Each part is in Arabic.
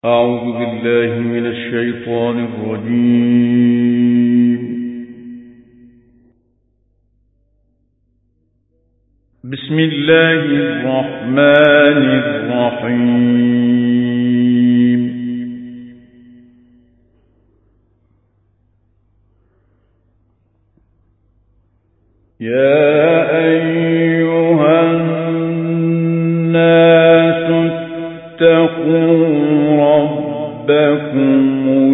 أعوذ بالله من الشيطان الرجيم. بسم الله الرحمن الرحيم. يا أيها الناس اتقوا ربكم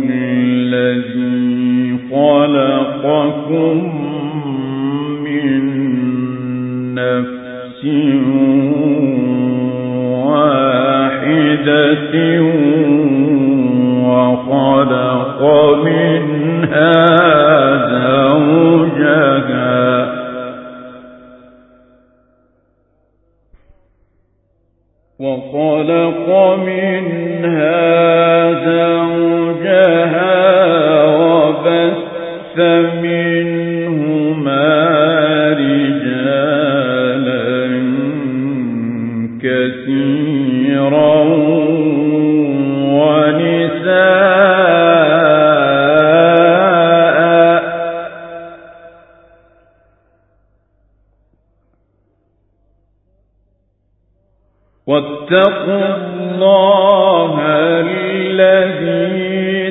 الذي خلقكم من نفس واحدة وخلق منها زوجها وبث منهما رجالا كثيرا ونساء واتقوا الله الذي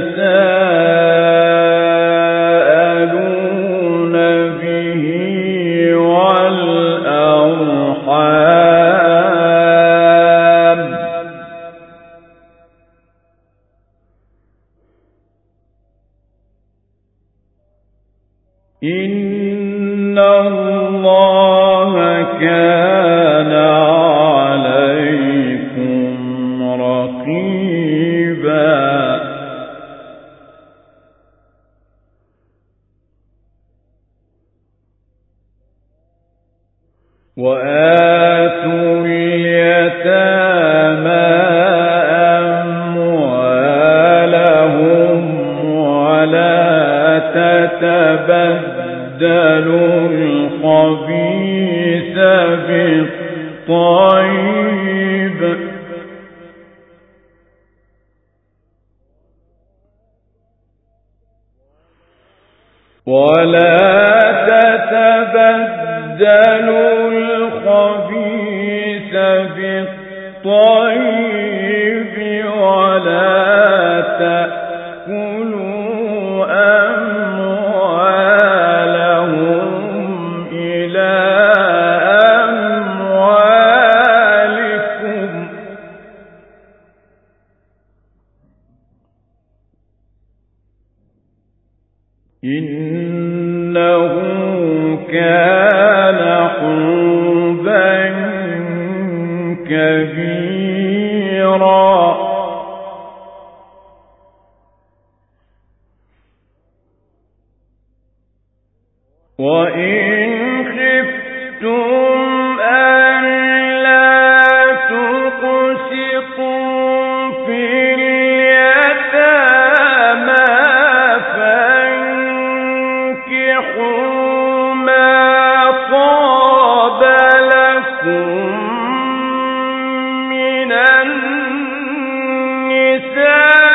تساءلون به والأرحام إن الله كان عليكم رقيبا. وآتوا اليتامى أموالهم ولا تتبدلوا الخبيث بالطيب ولا تأكلوا أموالهم إلى أموالكم إنه كان حوبا كبيرا. وإن خفتم ألا تقسطوا في اليتامى فانكحوا ما طاب لكم من النساء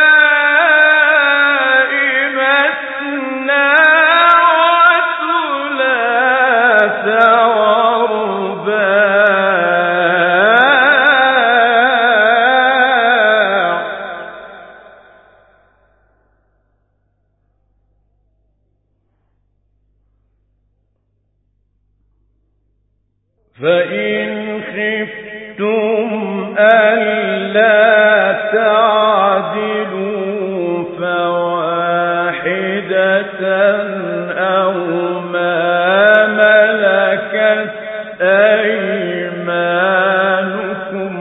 فإن خفتم ألا تعدلوا فواحدة أو ما ملكت أيمانكم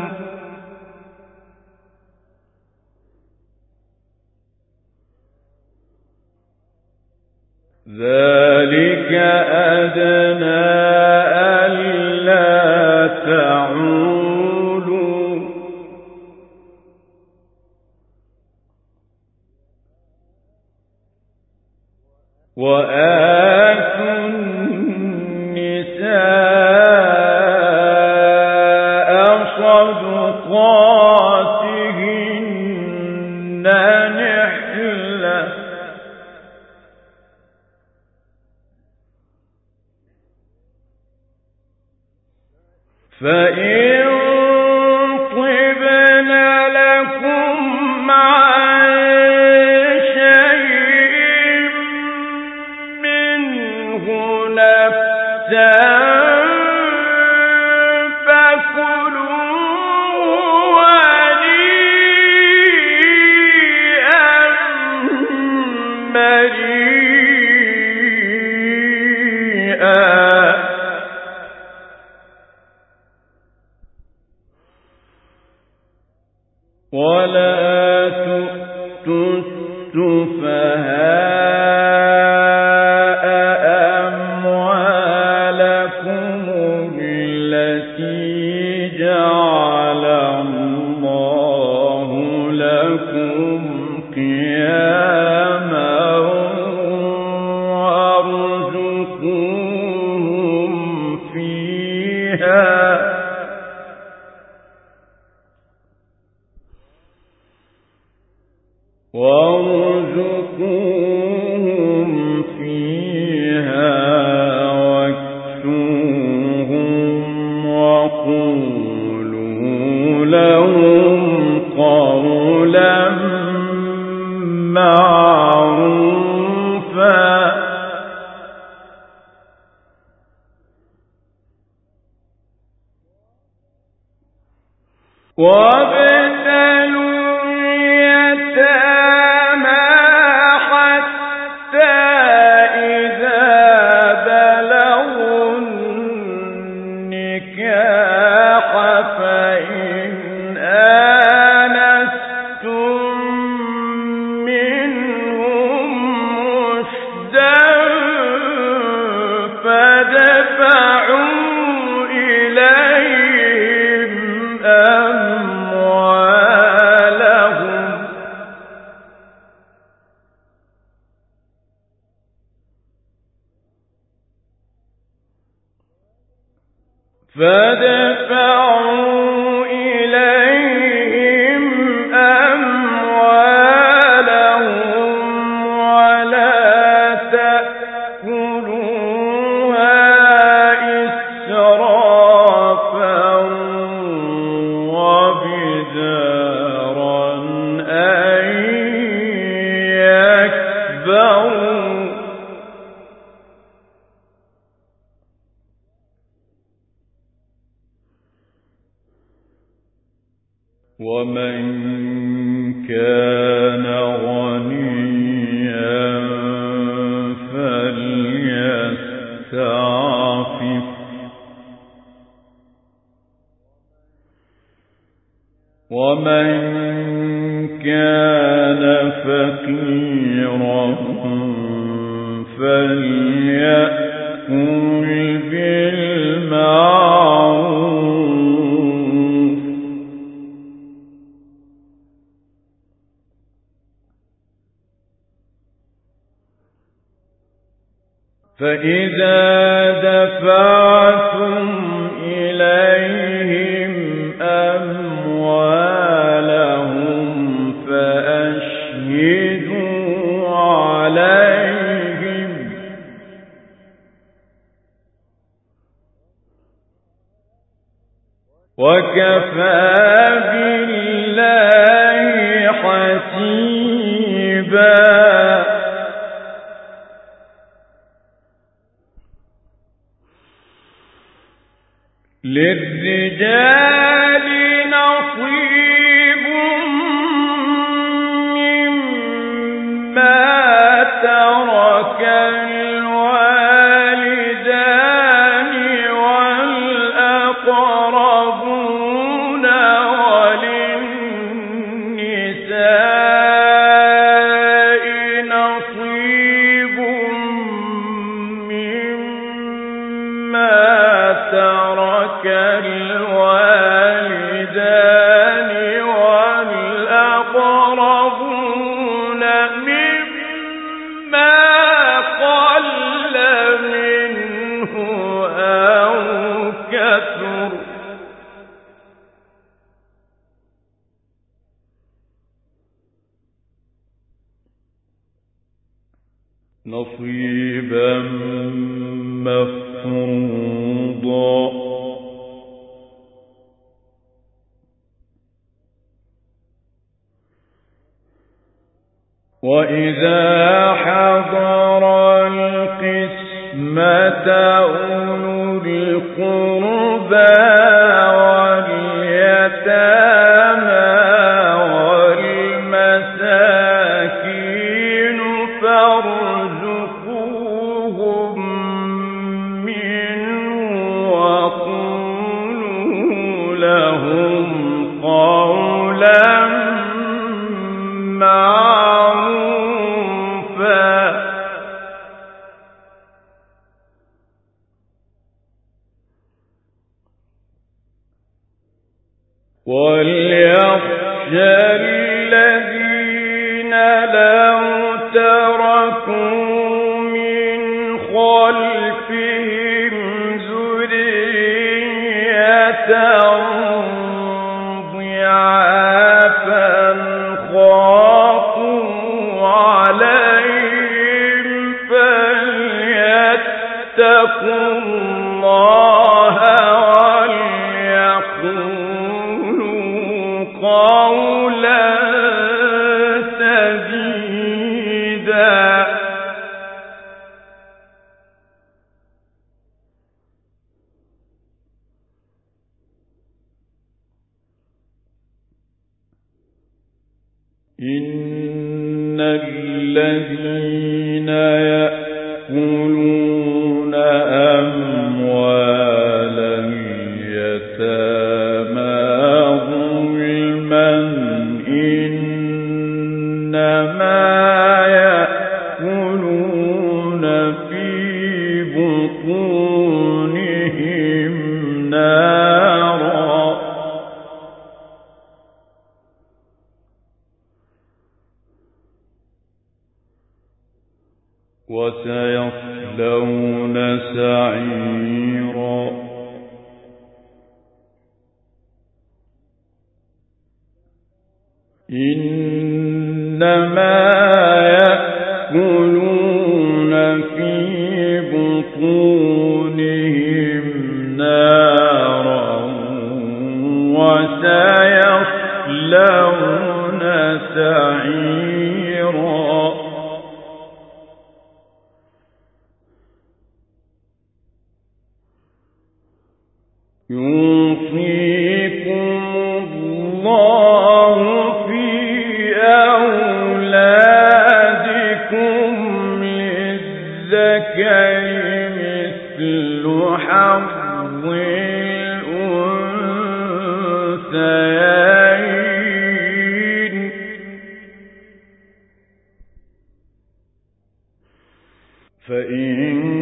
ذلك أدنى تعولوا وآتوا النساء صدقاتهن نحلة فإن طبن لكم عن شيء منه نفسا ولا تؤتوا السفهاء أموالكم التي جعل الله لكم قياما وارزقوهم فيها واكسوهم وقولوا لهم قولا معروفا وابتلوا اليتامى حتى إذا بلغوا النكاح فإن آنستم منهم رشدا فادفعوا إليهم أموالهم ولا تأكلوها إسرافا وبدارا أن يكبروا ومن كان غنيا فليستعفف ومن كان فقيرا فليأكل بالمعروف فإذا دفعتم إليهم أموالهم فأشهدوا عليهم وكفى بالله حسيبا للرجال نصيب مما ترك الوالدان والأقربون وللنساء نصيب مما ترك الوالدان نصيبا مفروضا. وإذا حضر القسمة أولو القربى واليتامى والمساكين فارزقوهم منه وقولوا لهم قولا معروفا. وليخشى الذين لو تركوا من خلفهم ذرية ضعافا خافوا عليهم فليتقوا الله وليقولوا قولا سديدا. إن الذين يأكلون أموال اليتامى ظلما إنما يأكلون في بطونهم نارا. وسيصلون سعيرا. إنما يأكلون في بطونهم نارا وسيصلون سعيرا. يوصيكم الله في أولادكم للذكر مثل حظ الأنثيين. فإن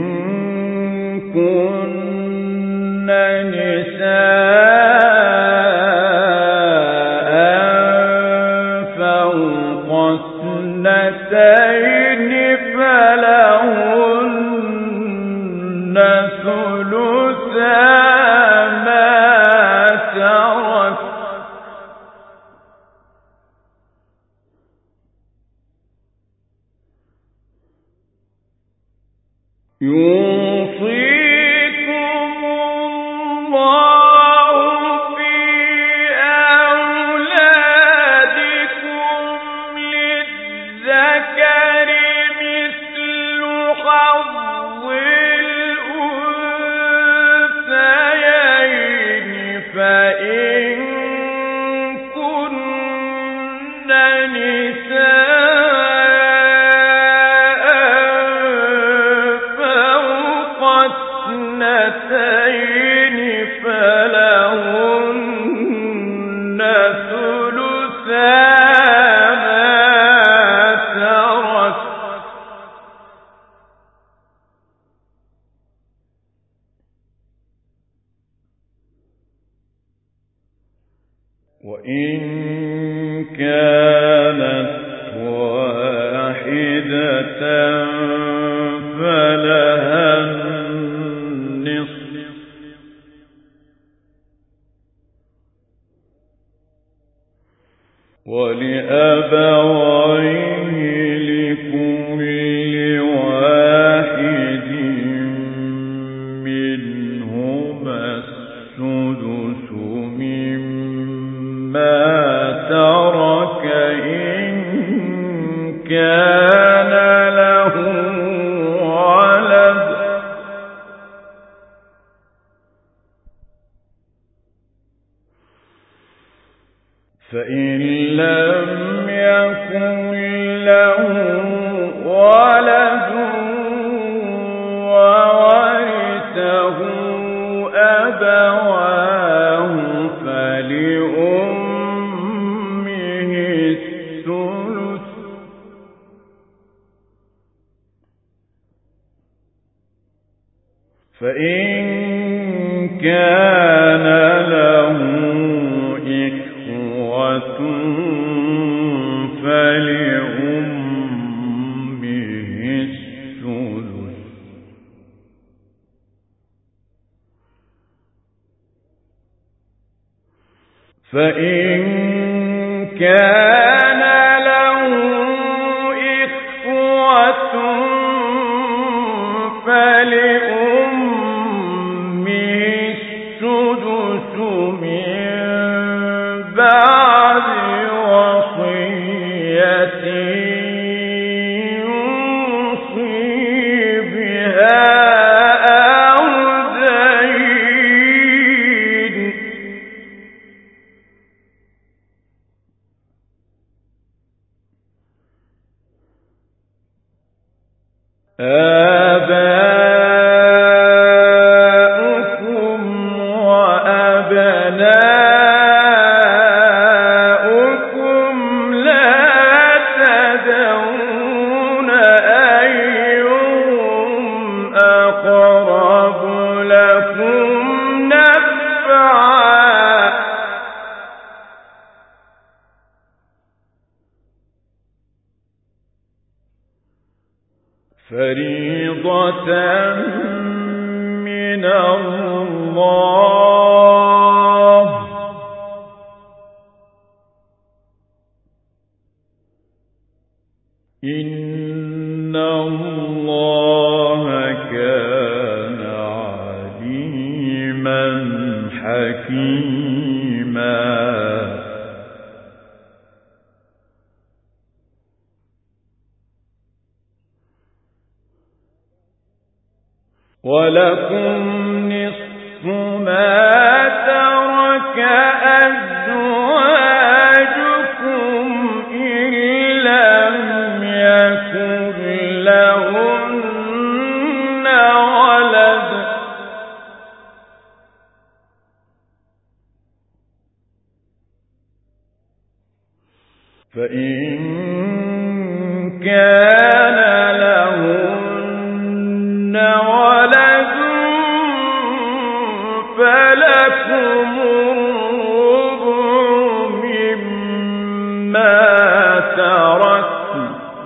كن نساء فوق اثنتين فلهن ثلثا ما ترك. يوصيكم الله في أولادكم للذكر مثل حظ الأنثيين. فإن كن نساء فوق اثنتين فلهن ثلثا ما ترك. وإن كانت واحدة فلها النصف. ولأبويه لكل واحد ترك إن كان له ولد فإن لم يكن له ولد وورثه أبواه فلأمه الثلث فإن كان له إخوة فلأمه السدس فإن كان له إخوة فلأمه السدس من بعد وصية يوصي بها أو دين آباؤكم وأبناؤكم لا تدرون أيهم أقرب لكم نفعا فريضة من الله إن الله كان عليما حكيما ولكم نصف ما ترك أزواجكم إن لم يكن لهن ولد فإن كان لهن ولد فلكم الربع مما تركتم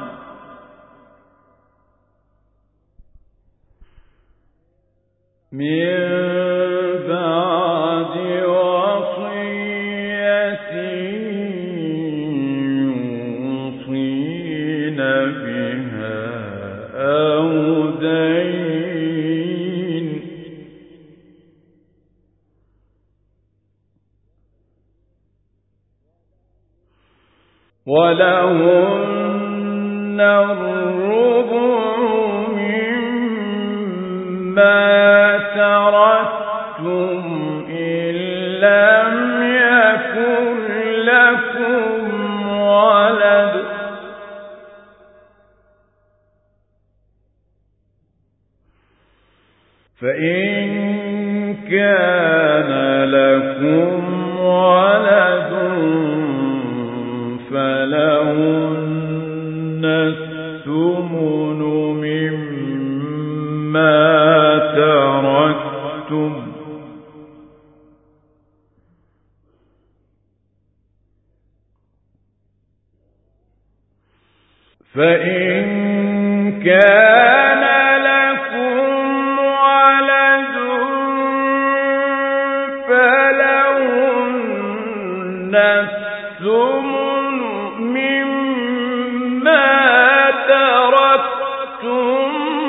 من بعد وصية يوصين بها أو دين ولهن الربع مما تركتم إن لم يكن لكم ولد فإن كان لكم ولد فلهن الثمن مما تركتم فإن كان لكم ولد فلهن الثمن مما تركتم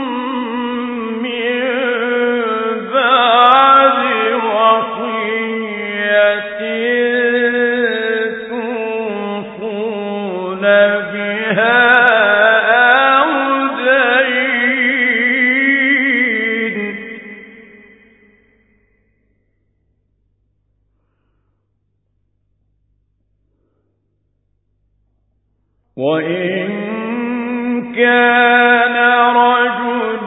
من بعد وصية وإن كان رجل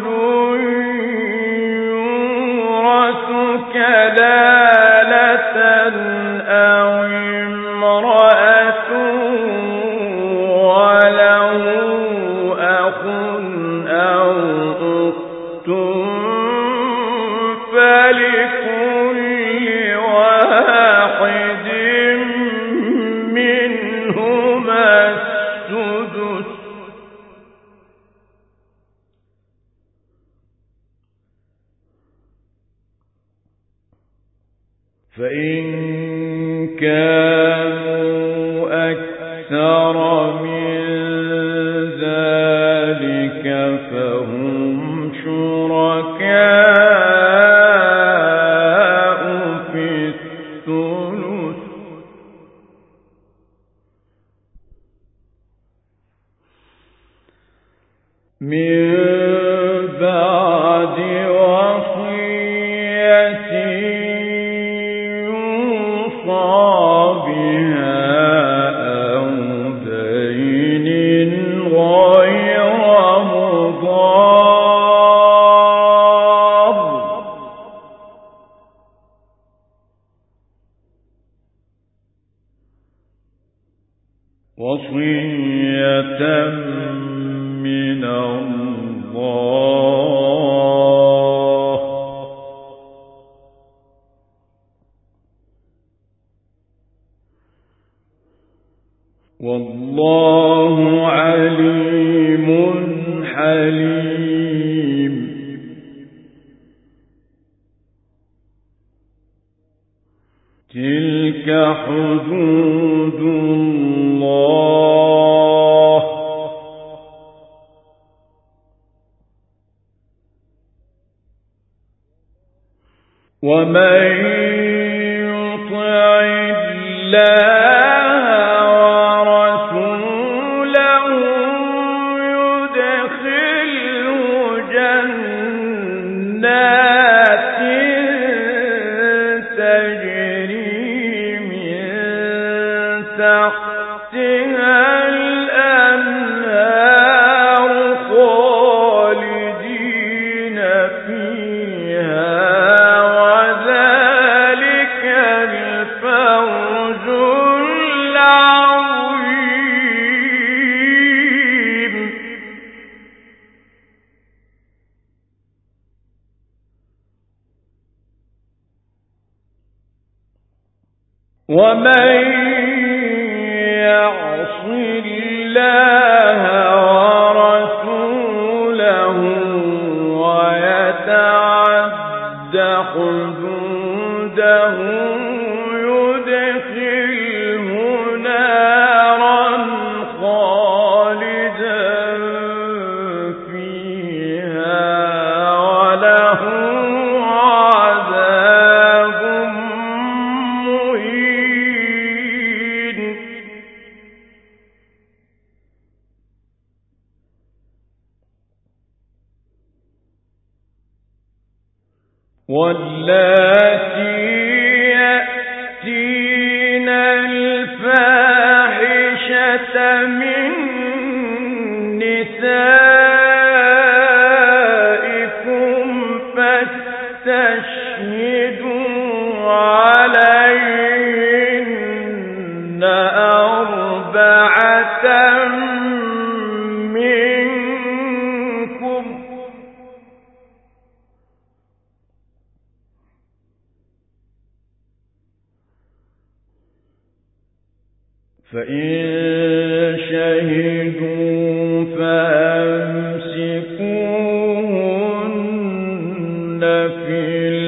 يورث كلالة أو امرأة وله أخ أو أخت فلكل واحد منهما السدس فإن كانوا أكثر من ذلك فهم شركاء في الثلث من بعد وصية يوصى بها أو دين غير مضار وصية من الله والله عليم حليم تلك حدود الله ومن يطع الله ورسوله يدخله جنات تجري من تحتها الأنهار خالدين فيها وذلك الفوز العظيم ومن يعص الله ورسوله ويتعد حدوده يدخله نارا خالدا فيها وله عذاب مهين واللاتي يأتين الفاحشة من نسائكم فاستشهدوا عليهن أربعة منكم فإن شهدوا فأمسكوهن في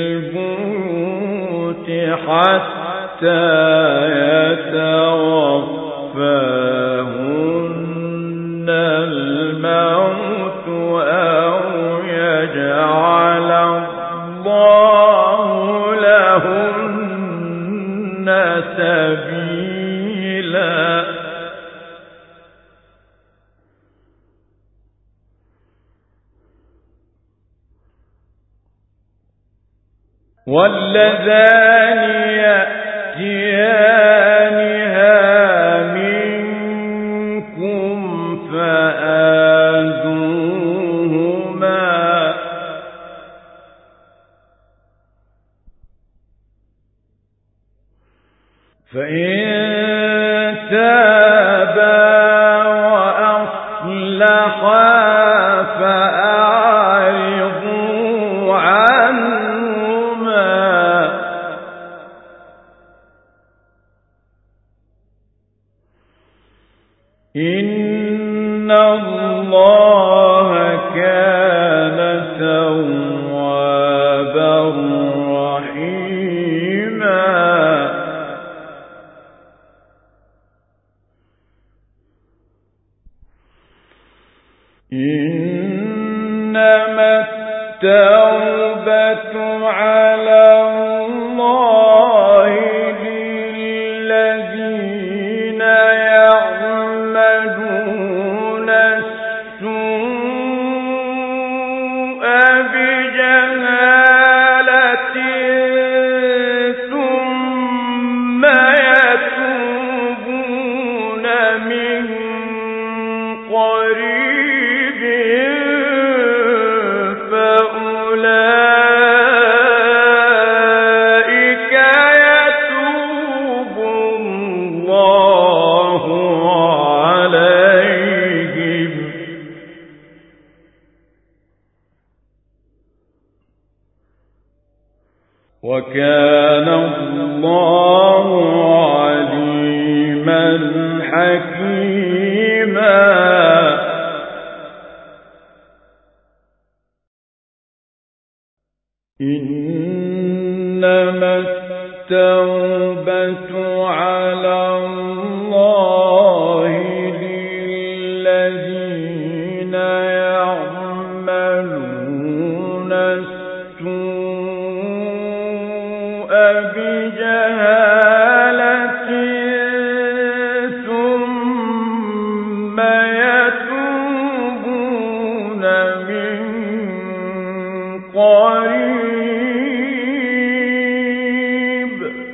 البيوت حتى يتوفاهن الموت أو يجعل الله لهن سبيلا واللذان يأتيانها منكم تابا وأصلحا فأعرضوا عنهما إن الله كان توابا رحيما إنما التوبة على الله للذين يعملون السوء بجهالة ثم يتوبون من قريب فأولئك يتوب الله عليهم وكان الله عليما حكيما إنما التوبة على الله للذين يعملون السوء بجهالة ثم يتوبون من قريب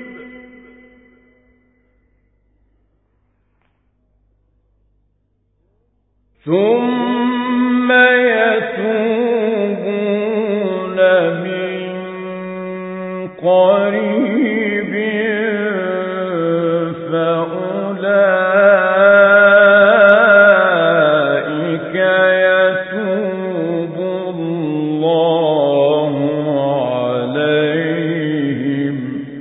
فأولئك يتوب الله عليهم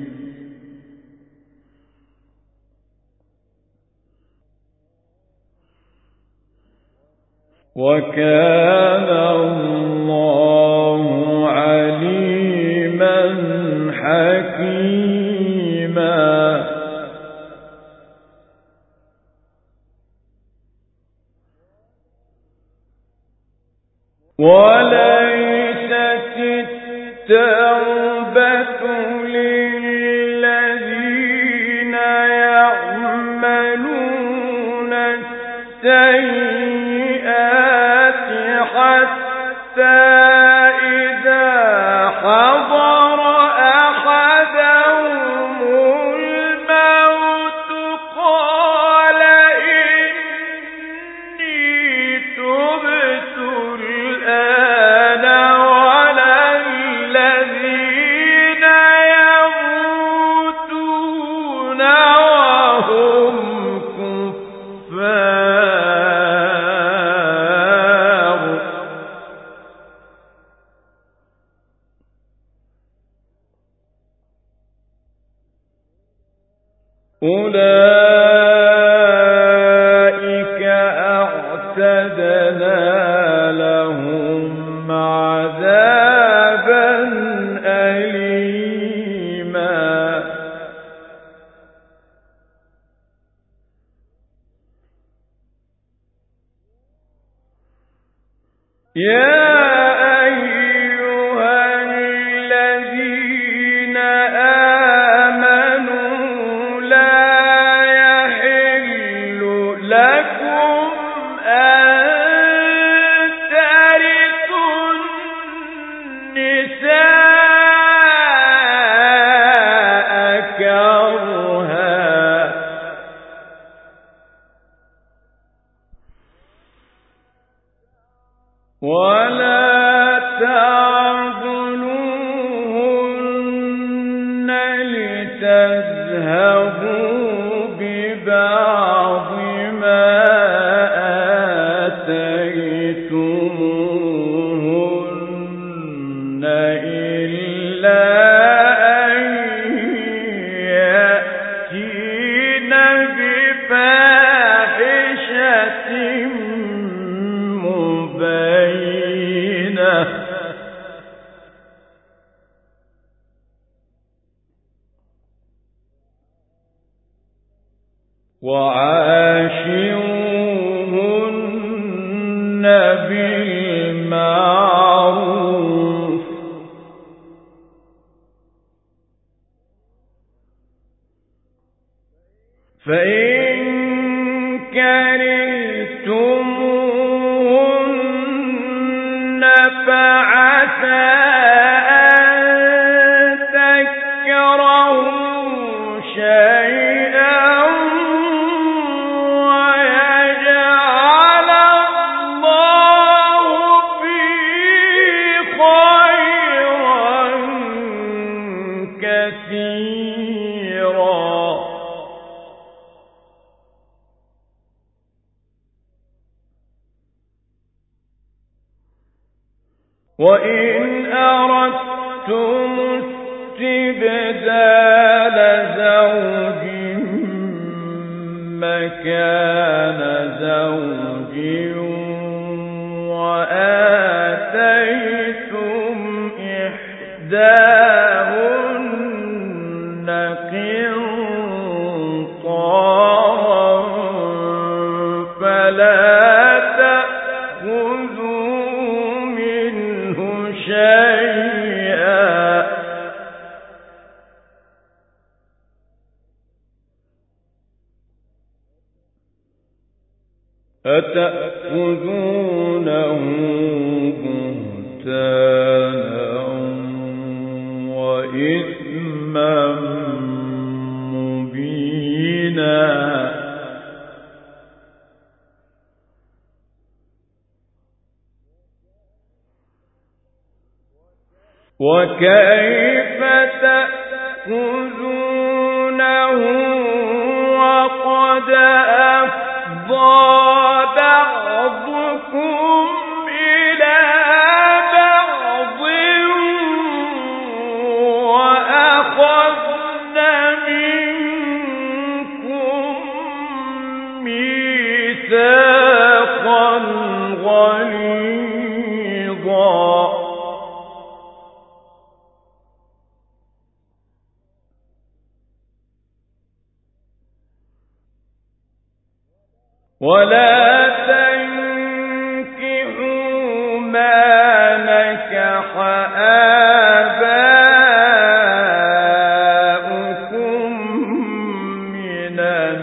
وكان الله عليما حكيما وليست التوبة للذين يعملون السيئات حتى إذا حضر أحدهم الموت قال إني تبت الآن ولا الذين يموتون وهم كفار أولئك أعتدنا لهم عذابا أليما يا أيها الذين آمنوا لا يحل لكم أن ترثوا النساء كرها ولا وعاشروهن بالمعروف فإن كرهتموهن فعسى أن تكرهوا شيئا ويجعل الله فيه خيرا كثيرا وإن أردتم استبدال زوج مكان زوج وآتيتم إحداهن قنطارا فلا تأخذوا منه شيئا أتأخذونه بهتانا وإثما مبينا وكيف تأخذونه وقد أفضى بعضكم إلى بعض وأخذن منكم ميثاقا غليظا ولا تنكحوا ما نكح آباؤكم من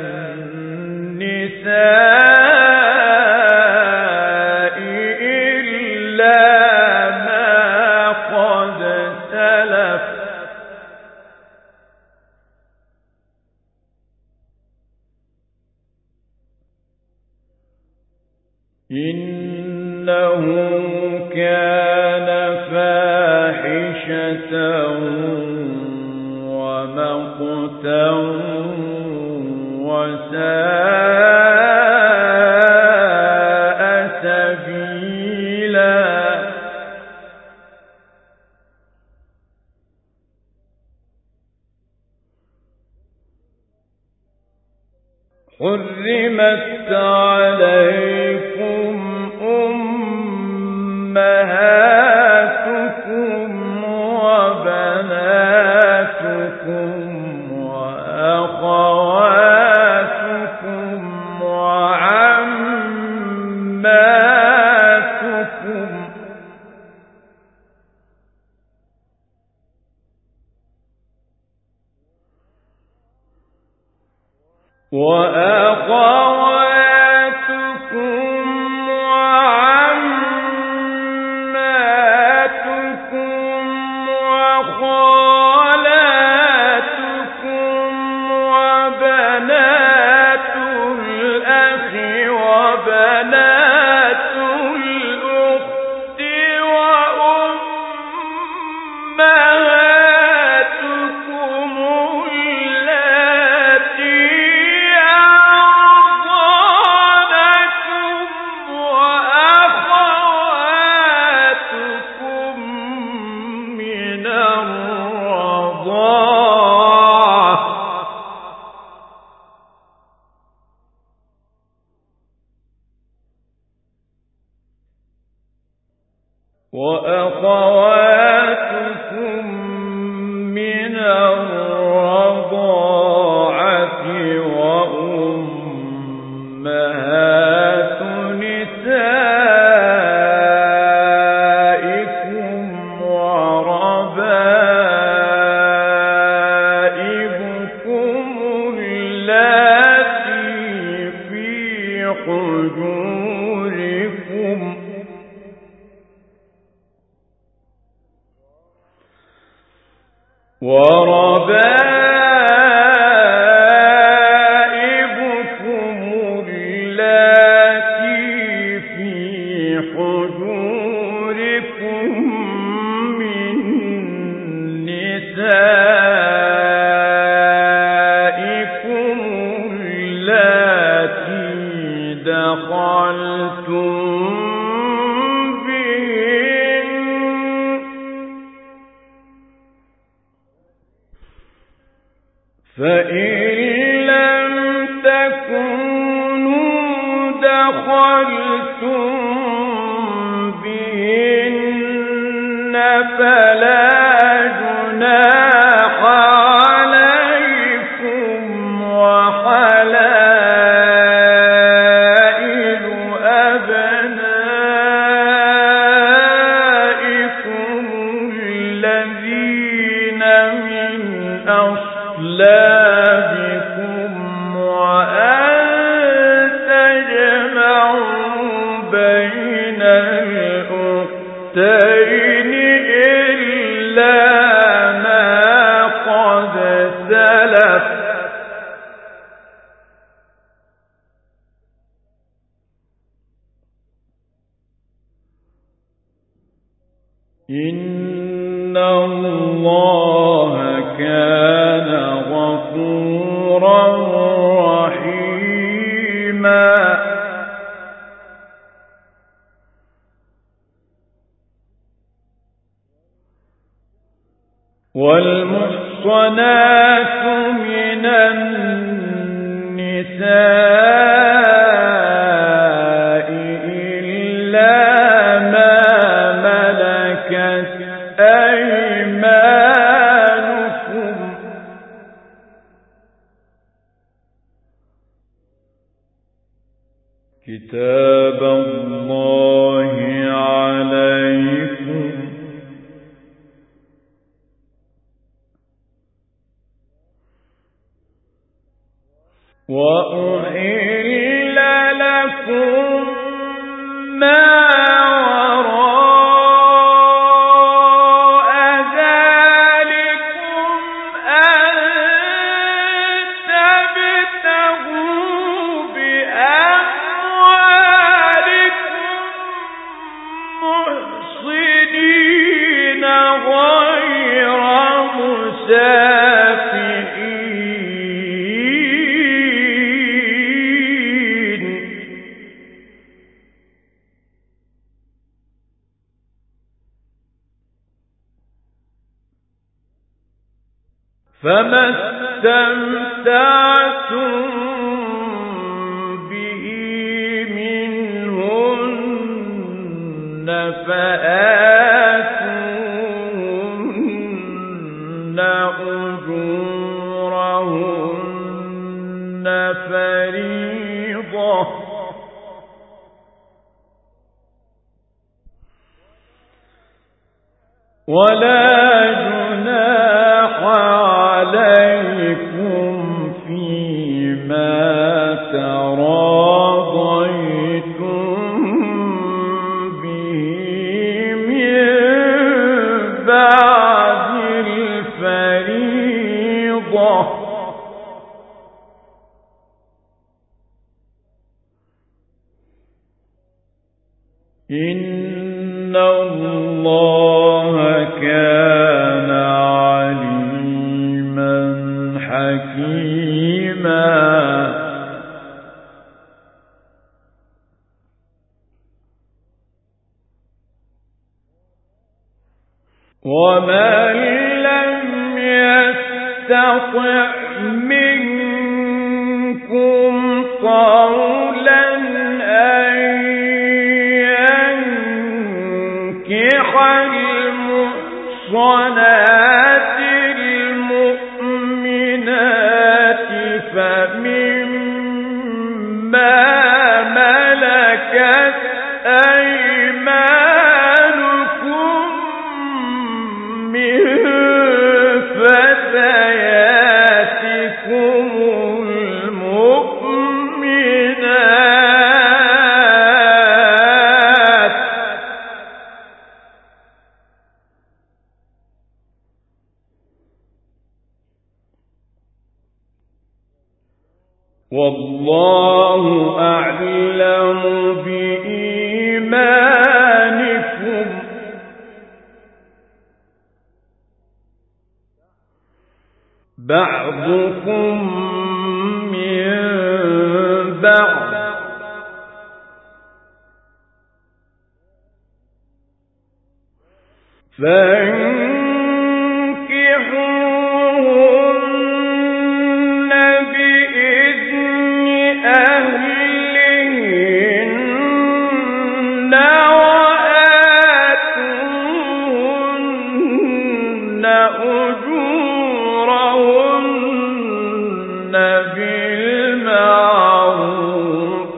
النساء إلا ما قد سلف إنه كان فاحشة ومقتا وساء سبيلا حرمت عليكم أمهاتكم وبناتكم وأخواتكم وعماتكم وأخواتكم وعماتكم وخالاتكم وبنات الأخ وبنات الأخت وأمهاتكم اللاتي أرضعنكم وأخواتكم من الرضاعة وأخواتكم من الرضاعة وأمهاتكم حجوركم وربائبكم اللاتي في حجوركم من نسائكم اللاتي دخلتم فإن لم تكونوا دخلتم بهن فلا جناح عليكم وحلائل أبنائكم الذين من أصلابكم وأن تجمعوا بين الأختين إلا ما قد سلف إن الله كان غفورا رحيما والمحصنات من النساء إلا ما ملكت أيمانكم كتاب الله عليكم وأحل لكم ما وراء ذلكم أن تبتغوا بأموالكم محصنين غير مسافحين فما استمتعتم به منهن فآتوهن أجورهن فريضة ولا جناح عليكم فيما تراضيتم به من بعد الفريضة إن الله كان عليما حكيما ومن لم يستطع منكم قولا أن ينكح المحصنات المؤمنات فمما ملكت أيمانكم من فتياتكم المؤمنات والله أعلم بإيمانكم بعضكم من بعض فانكحوهن بإذن أهلهن وآتوهن أجورهن بالمعروف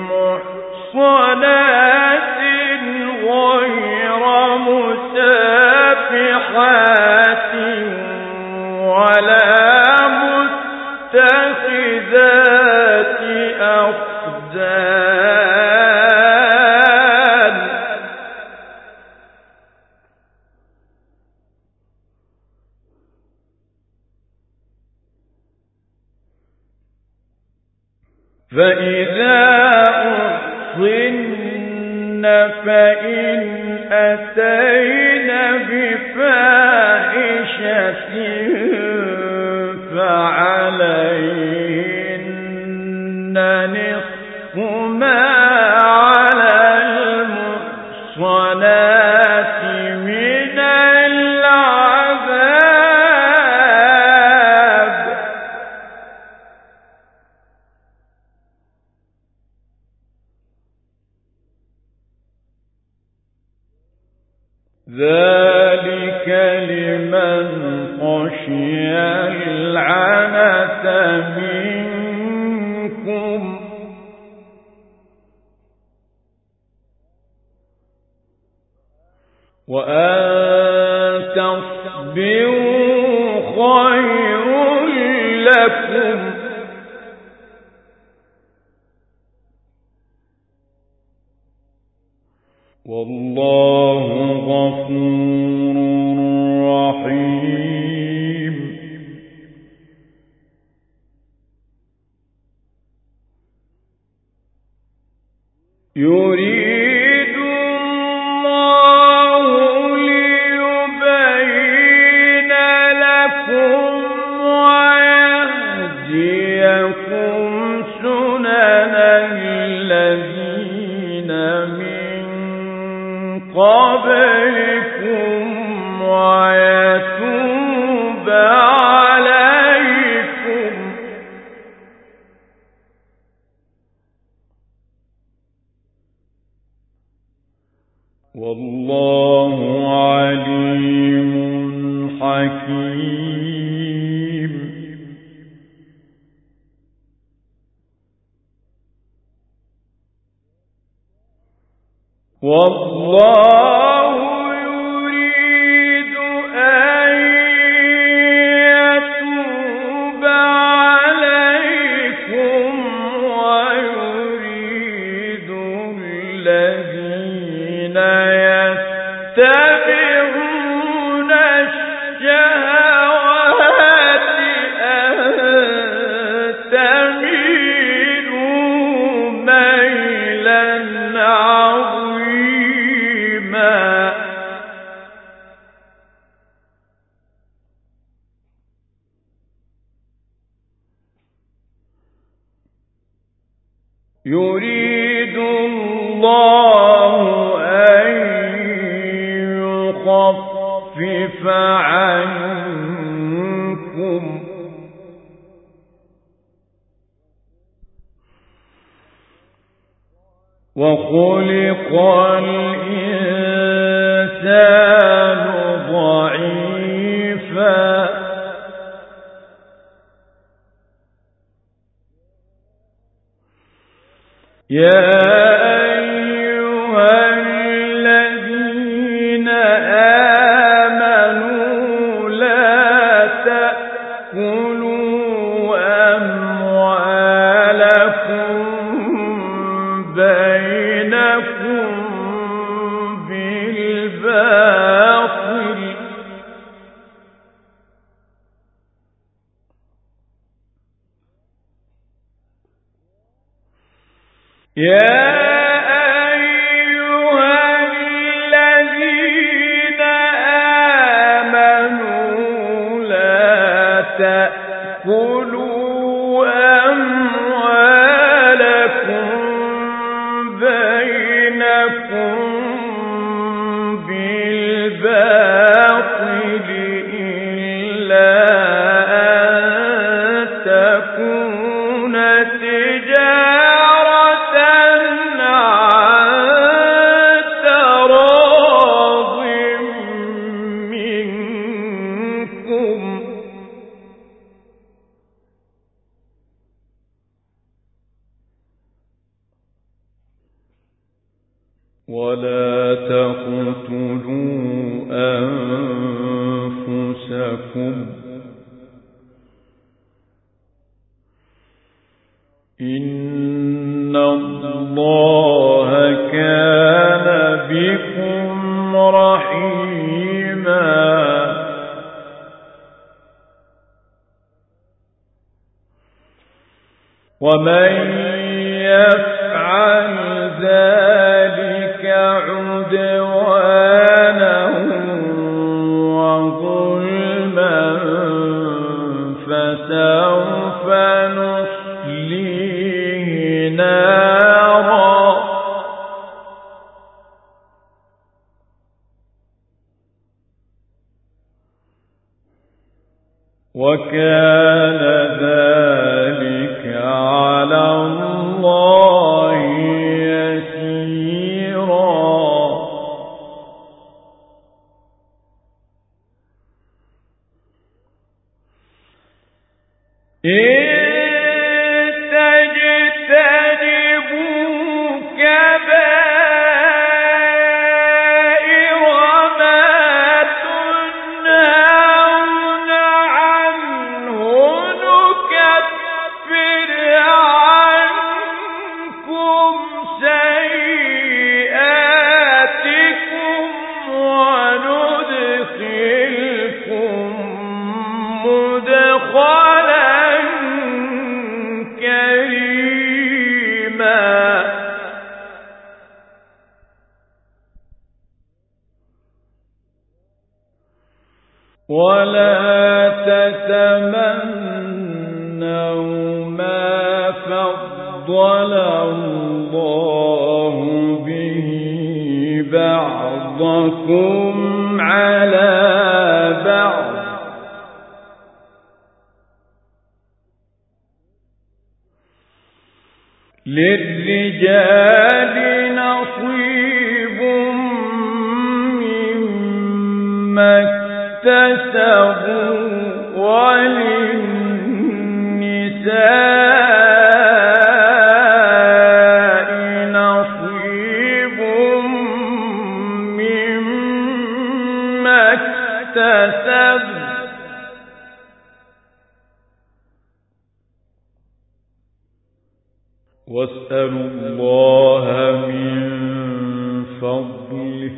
محصنات غير مسافحات ولا متخذات أخدان فإذا أحصن فإن أتين بفاحشة فعليهن نصف ما على المحصنات من العذاب ذلك لمن خشي العنة منكم وأن تصبروا خير لكم والله غفور رحيم يريد الله ليبين لكم ويهديكم سنن الذين من قبلكم ويتوب عليكم والله عليم حكيم والله يريد أن يتوب عليكم ويريد الذين يتبعون الشهوات أن تميلوا ميلا عظيما يريد الله أن يخفف عنكم وخلق الإنسان ضعيفا يا أيها الذين آمنوا لا تأكلوا أموالكم بينكم بالباطل يا أيها الذين آمنوا لا تأكلوا أموالكم بينكم بالباطل إلا أن تكون تجارة عن تراض منكم ولا تقتلوا أنفسكم إن الله كان بكم رحيما ومن يفعل ذلك عدوانا وظلما فسوف نصليه نارا وكان ذلك على الله يسيرا إن تجتنبوا كبائر ما تنهون عنه نكفر عنكم سيئاتكم وندخلكم مدخلا كريما ولا تتمنوا ما فضل الله به بعضكم على بعض للرجال نصيب مما اكتسبوا وللنساء نصيب مما اكتسبن واسألوا الله من فضله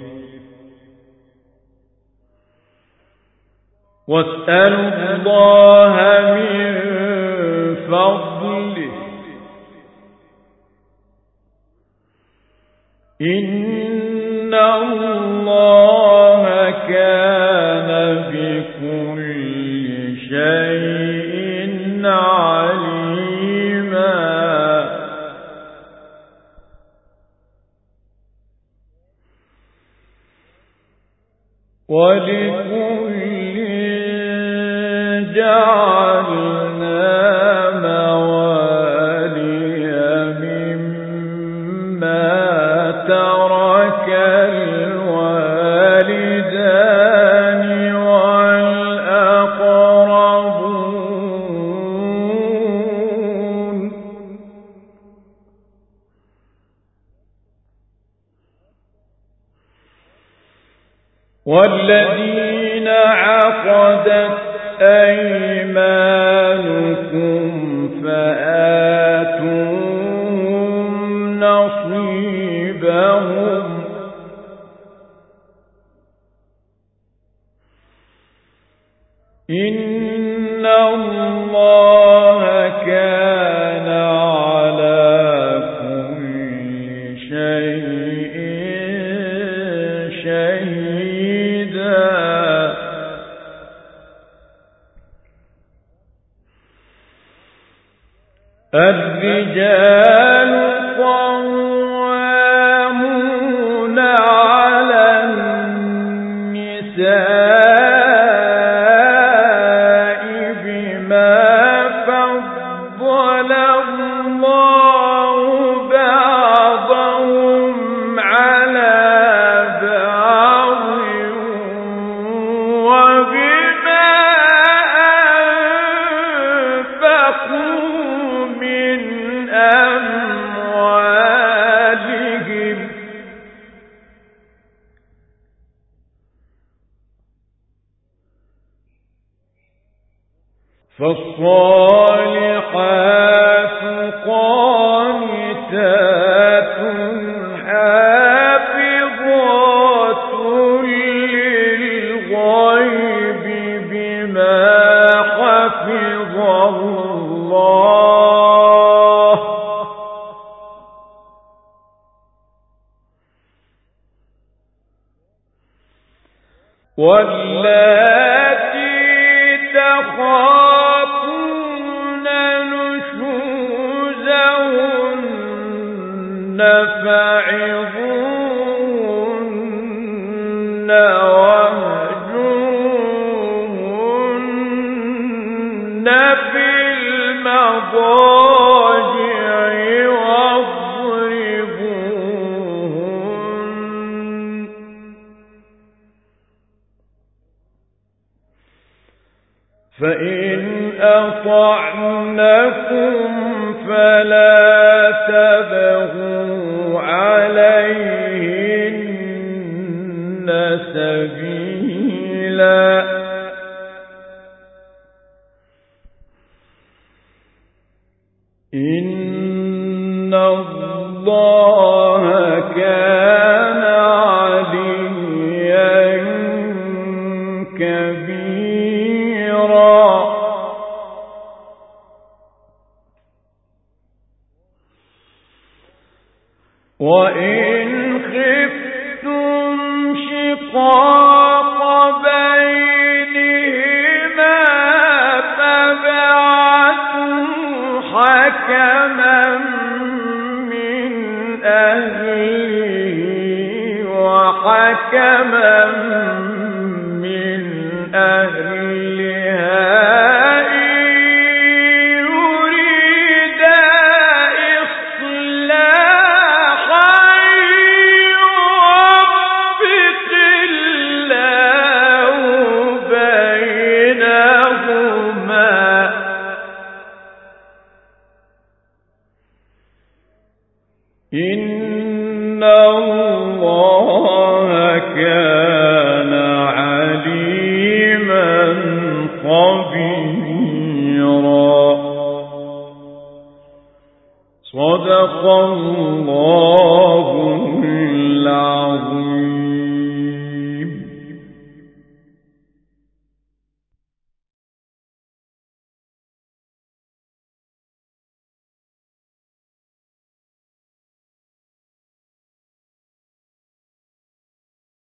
واسألوا الله من فضله إن الله كان بكل شيء عليما ولكل جعلنا موالي مما ترك الوالدان والأقربون والذين عقدت أيمانكم فآتوهم نصيبهم إن الله كان على كل الرجال قوامون على النساء بما فضل الله بعضهم على بعض وبما أنفقوا من أموالهم فالصالحات قانتات حافظات للغيب بما حفظ الله واللاتي تخافون نشوزهن فعظوهن واهجروهن في المضاجع واضربوهن فإن أطعنكم فلا تبغوا عليهن سبيلا إن الله كان عليا كبيرا وإن خفتم شقاق بينهما فابعثوا حكما من أهله وحكما من أهلها إن الله كان عليما خبيرا. صدق الله